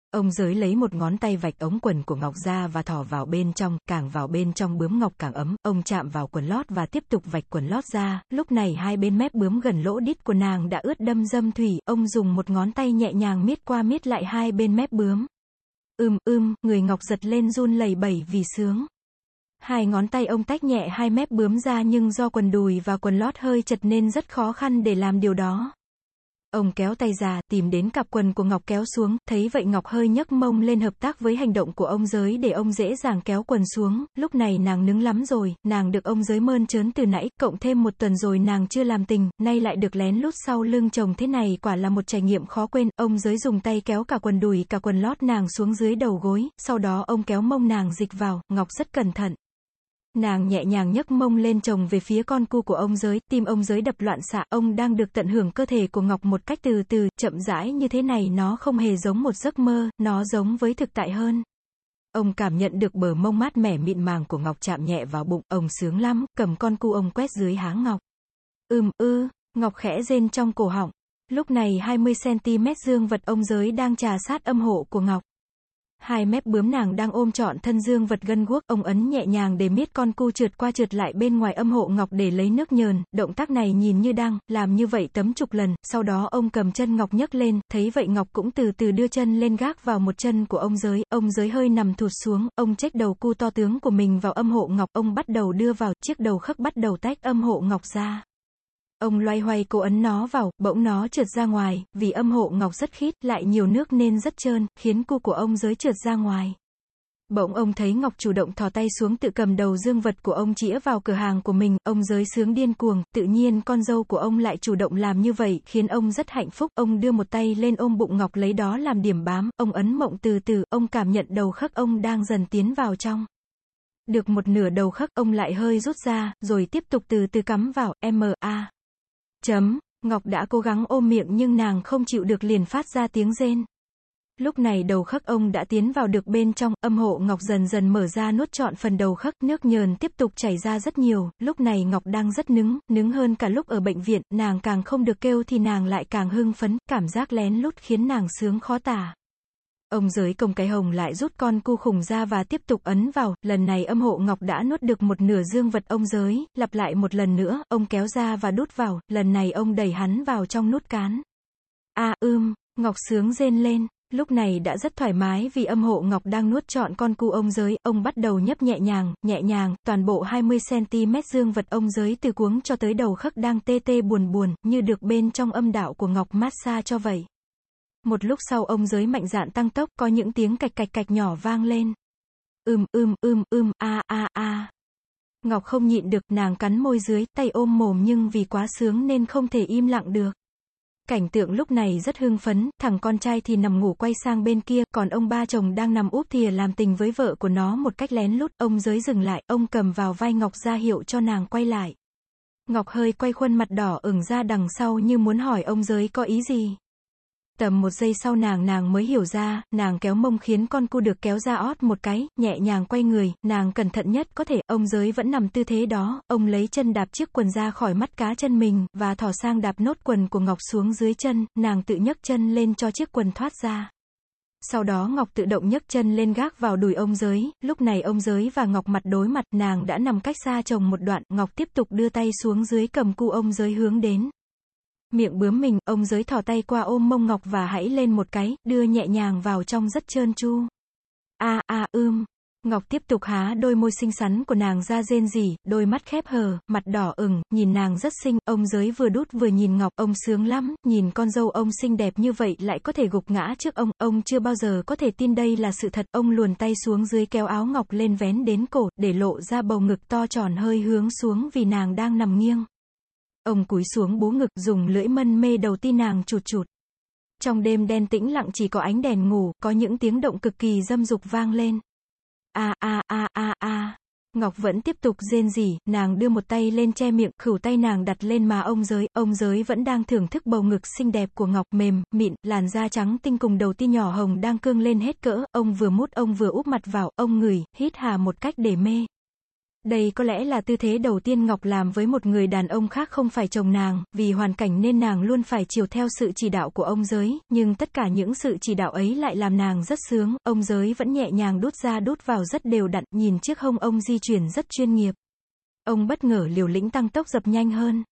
Ông Giới lấy một ngón tay vạch ống quần của Ngọc ra và thò vào bên trong, càng vào bên trong bướm Ngọc càng ấm, ông chạm vào quần lót và tiếp tục vạch quần lót ra, lúc này hai bên mép bướm gần lỗ đít của nàng đã ướt đẫm dâm thủy, ông dùng một ngón tay nhẹ nhàng miết qua miết lại hai bên mép bướm. Người Ngọc giật lên run lẩy bẩy vì sướng. Hai ngón tay ông tách nhẹ hai mép bướm ra nhưng do quần đùi và quần lót hơi chật nên rất khó khăn để làm điều đó. Ông kéo tay ra, tìm đến cặp quần của Ngọc kéo xuống, thấy vậy Ngọc hơi nhấc mông lên hợp tác với hành động của ông Giới để ông dễ dàng kéo quần xuống, lúc này nàng nứng lắm rồi, nàng được ông Giới mơn trớn từ nãy, cộng thêm một tuần rồi nàng chưa làm tình, nay lại được lén lút sau lưng chồng thế này quả là một trải nghiệm khó quên, ông Giới dùng tay kéo cả quần đùi cả quần lót nàng xuống dưới đầu gối, sau đó ông kéo mông nàng dịch vào, Ngọc rất cẩn thận. Nàng nhẹ nhàng nhấc mông lên chồng về phía con cu của ông Giới, tim ông Giới đập loạn xạ, ông đang được tận hưởng cơ thể của Ngọc một cách từ từ, chậm rãi như thế này nó không hề giống một giấc mơ, nó giống với thực tại hơn. Ông cảm nhận được bờ mông mát mẻ mịn màng của Ngọc chạm nhẹ vào bụng, ông sướng lắm, cầm con cu ông quét dưới háng Ngọc. Ngọc khẽ rên trong cổ họng. Lúc này 20cm dương vật ông Giới đang chà sát âm hộ của Ngọc. Hai mép bướm nàng đang ôm trọn thân dương vật gân guốc, ông ấn nhẹ nhàng để miết con cu trượt qua trượt lại bên ngoài âm hộ Ngọc để lấy nước nhờn, động tác này nhìn như đang làm như vậy tấm chục lần, sau đó ông cầm chân Ngọc nhấc lên, thấy vậy Ngọc cũng từ từ đưa chân lên gác vào một chân của ông Giới hơi nằm thụt xuống, ông chếch đầu cu to tướng của mình vào âm hộ Ngọc, ông bắt đầu đưa vào, chiếc đầu khấc bắt đầu tách âm hộ Ngọc ra. Ông loay hoay cố ấn nó vào, bỗng nó trượt ra ngoài, vì âm hộ Ngọc rất khít, lại nhiều nước nên rất trơn, khiến cu của ông Giới trượt ra ngoài. Bỗng ông thấy Ngọc chủ động thò tay xuống tự cầm đầu dương vật của ông chĩa vào cửa hàng của mình, ông Giới sướng điên cuồng, tự nhiên con dâu của ông lại chủ động làm như vậy, khiến ông rất hạnh phúc, ông đưa một tay lên ôm bụng Ngọc lấy đó làm điểm bám, ông ấn mộng từ từ, ông cảm nhận đầu khấc ông đang dần tiến vào trong. Được một nửa đầu khấc, ông lại hơi rút ra, rồi tiếp tục từ từ cắm vào, Ngọc đã cố gắng ôm miệng nhưng nàng không chịu được liền phát ra tiếng rên. Lúc này đầu khấc ông đã tiến vào được bên trong, âm hộ Ngọc dần dần mở ra nuốt trọn phần đầu khấc, nước nhờn tiếp tục chảy ra rất nhiều, lúc này Ngọc đang rất nứng hơn cả lúc ở bệnh viện, nàng càng không được kêu thì nàng lại càng hưng phấn, cảm giác lén lút khiến nàng sướng khó tả. Ông Giới cong cái hồng lại rút con cu khủng ra và tiếp tục ấn vào, lần này âm hộ Ngọc đã nuốt được một nửa dương vật ông Giới, lặp lại một lần nữa, ông kéo ra và đút vào, lần này ông đẩy hắn vào trong nút cán. Ngọc sướng rên lên, lúc này đã rất thoải mái vì âm hộ Ngọc đang nuốt trọn con cu ông Giới, ông bắt đầu nhấp nhẹ nhàng, toàn bộ 20cm dương vật ông Giới từ cuống cho tới đầu khấc đang tê tê buồn, như được bên trong âm đạo của Ngọc massage cho vậy. Một lúc sau ông Giới mạnh dạn tăng tốc, có những tiếng cạch cạch nhỏ vang lên. Ngọc không nhịn được, nàng cắn môi dưới, tay ôm mồm nhưng vì quá sướng nên không thể im lặng được. Cảnh tượng lúc này rất hưng phấn, thằng con trai thì nằm ngủ quay sang bên kia, còn ông ba chồng đang nằm úp thìa làm tình với vợ của nó một cách lén lút, ông Giới dừng lại, ông cầm vào vai Ngọc ra hiệu cho nàng quay lại. Ngọc hơi quay khuôn mặt đỏ ửng ra đằng sau như muốn hỏi ông Giới có ý gì. Tầm một giây sau nàng mới hiểu ra, nàng kéo mông khiến con cu được kéo ra ót một cái, nhẹ nhàng quay người, nàng cẩn thận nhất có thể, ông Giới vẫn nằm tư thế đó, ông lấy chân đạp chiếc quần ra khỏi mắt cá chân mình, và thò sang đạp nốt quần của Ngọc xuống dưới chân, nàng tự nhấc chân lên cho chiếc quần thoát ra. Sau đó Ngọc tự động nhấc chân lên gác vào đùi ông Giới, lúc này ông Giới và Ngọc mặt đối mặt, nàng đã nằm cách xa chồng một đoạn, Ngọc tiếp tục đưa tay xuống dưới cầm cu ông Giới hướng đến. Miệng bướm mình, ông Giới thò tay qua ôm mông Ngọc và hãy lên một cái, đưa nhẹ nhàng vào trong rất trơn tru. Ngọc tiếp tục há đôi môi xinh xắn của nàng ra rên rỉ, đôi mắt khép hờ, mặt đỏ ửng, nhìn nàng rất xinh, ông Giới vừa đút vừa nhìn Ngọc, ông sướng lắm, nhìn con dâu ông xinh đẹp như vậy lại có thể gục ngã trước ông chưa bao giờ có thể tin đây là sự thật, ông luồn tay xuống dưới kéo áo Ngọc lên vén đến cổ, để lộ ra bầu ngực to tròn hơi hướng xuống vì nàng đang nằm nghiêng. Ông cúi xuống bú ngực, dùng lưỡi mân mê đầu ti nàng chụt. Trong đêm đen tĩnh lặng chỉ có ánh đèn ngủ, có những tiếng động cực kỳ dâm dục vang lên. Ngọc vẫn tiếp tục rên rỉ, nàng đưa một tay lên che miệng, khửu tay nàng đặt lên má ông Giới vẫn đang thưởng thức bầu ngực xinh đẹp của Ngọc, mềm, mịn, làn da trắng tinh cùng đầu ti nhỏ hồng đang cương lên hết cỡ, ông vừa mút ông vừa úp mặt vào, ông ngửi, hít hà một cách để mê. Đây có lẽ là tư thế đầu tiên Ngọc làm với một người đàn ông khác không phải chồng nàng, vì hoàn cảnh nên nàng luôn phải chiều theo sự chỉ đạo của ông Giới, nhưng tất cả những sự chỉ đạo ấy lại làm nàng rất sướng, ông Giới vẫn nhẹ nhàng đút ra đút vào rất đều đặn, nhìn chiếc hông ông di chuyển rất chuyên nghiệp. Ông bất ngờ liều lĩnh tăng tốc dập nhanh hơn.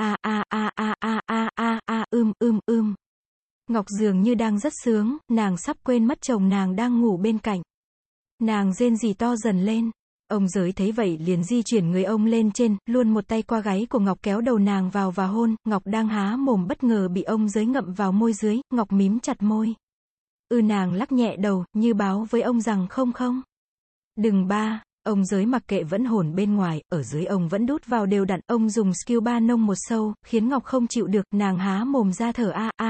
Ngọc dường như đang rất sướng, nàng sắp quên mất chồng nàng đang ngủ bên cạnh. Nàng rên rỉ to dần lên. Ông Giới thấy vậy liền di chuyển người ông lên trên, luôn một tay qua gáy của Ngọc kéo đầu nàng vào và hôn, Ngọc đang há mồm bất ngờ bị ông Giới ngậm vào môi dưới, Ngọc mím chặt môi. Nàng lắc nhẹ đầu, như báo với ông rằng không không. Đừng ba. Ông Giới mặc kệ vẫn hồn bên ngoài, ở dưới ông vẫn đút vào đều đặn, ông dùng skill ba nông một sâu, khiến Ngọc không chịu được, nàng há mồm ra thở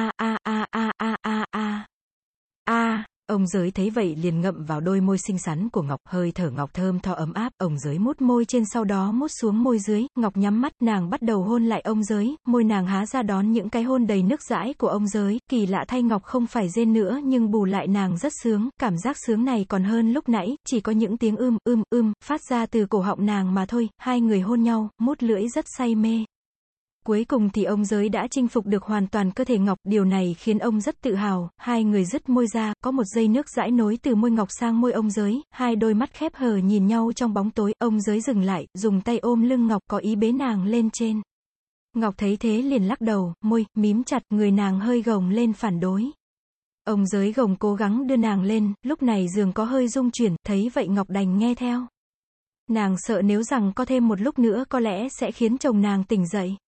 Ông Giới thấy vậy liền ngậm vào đôi môi xinh xắn của Ngọc, hơi thở Ngọc thơm tho ấm áp, ông Giới mút môi trên sau đó mút xuống môi dưới, Ngọc nhắm mắt, nàng bắt đầu hôn lại ông Giới, môi nàng há ra đón những cái hôn đầy nước dãi của ông Giới, kỳ lạ thay Ngọc không phải rên nữa nhưng bù lại nàng rất sướng, cảm giác sướng này còn hơn lúc nãy, chỉ có những tiếng phát ra từ cổ họng nàng mà thôi, hai người hôn nhau, mút lưỡi rất say mê. Cuối cùng thì ông Giới đã chinh phục được hoàn toàn cơ thể Ngọc, điều này khiến ông rất tự hào, hai người dứt môi ra, có một dây nước dãi nối từ môi Ngọc sang môi ông Giới, hai đôi mắt khép hờ nhìn nhau trong bóng tối, ông Giới dừng lại, dùng tay ôm lưng Ngọc, có ý bế nàng lên trên. Ngọc thấy thế liền lắc đầu, môi, mím chặt, người nàng hơi gồng lên phản đối. Ông Giới gồng cố gắng đưa nàng lên, lúc này giường có hơi rung chuyển, thấy vậy Ngọc đành nghe theo. Nàng sợ nếu rằng có thêm một lúc nữa có lẽ sẽ khiến chồng nàng tỉnh dậy.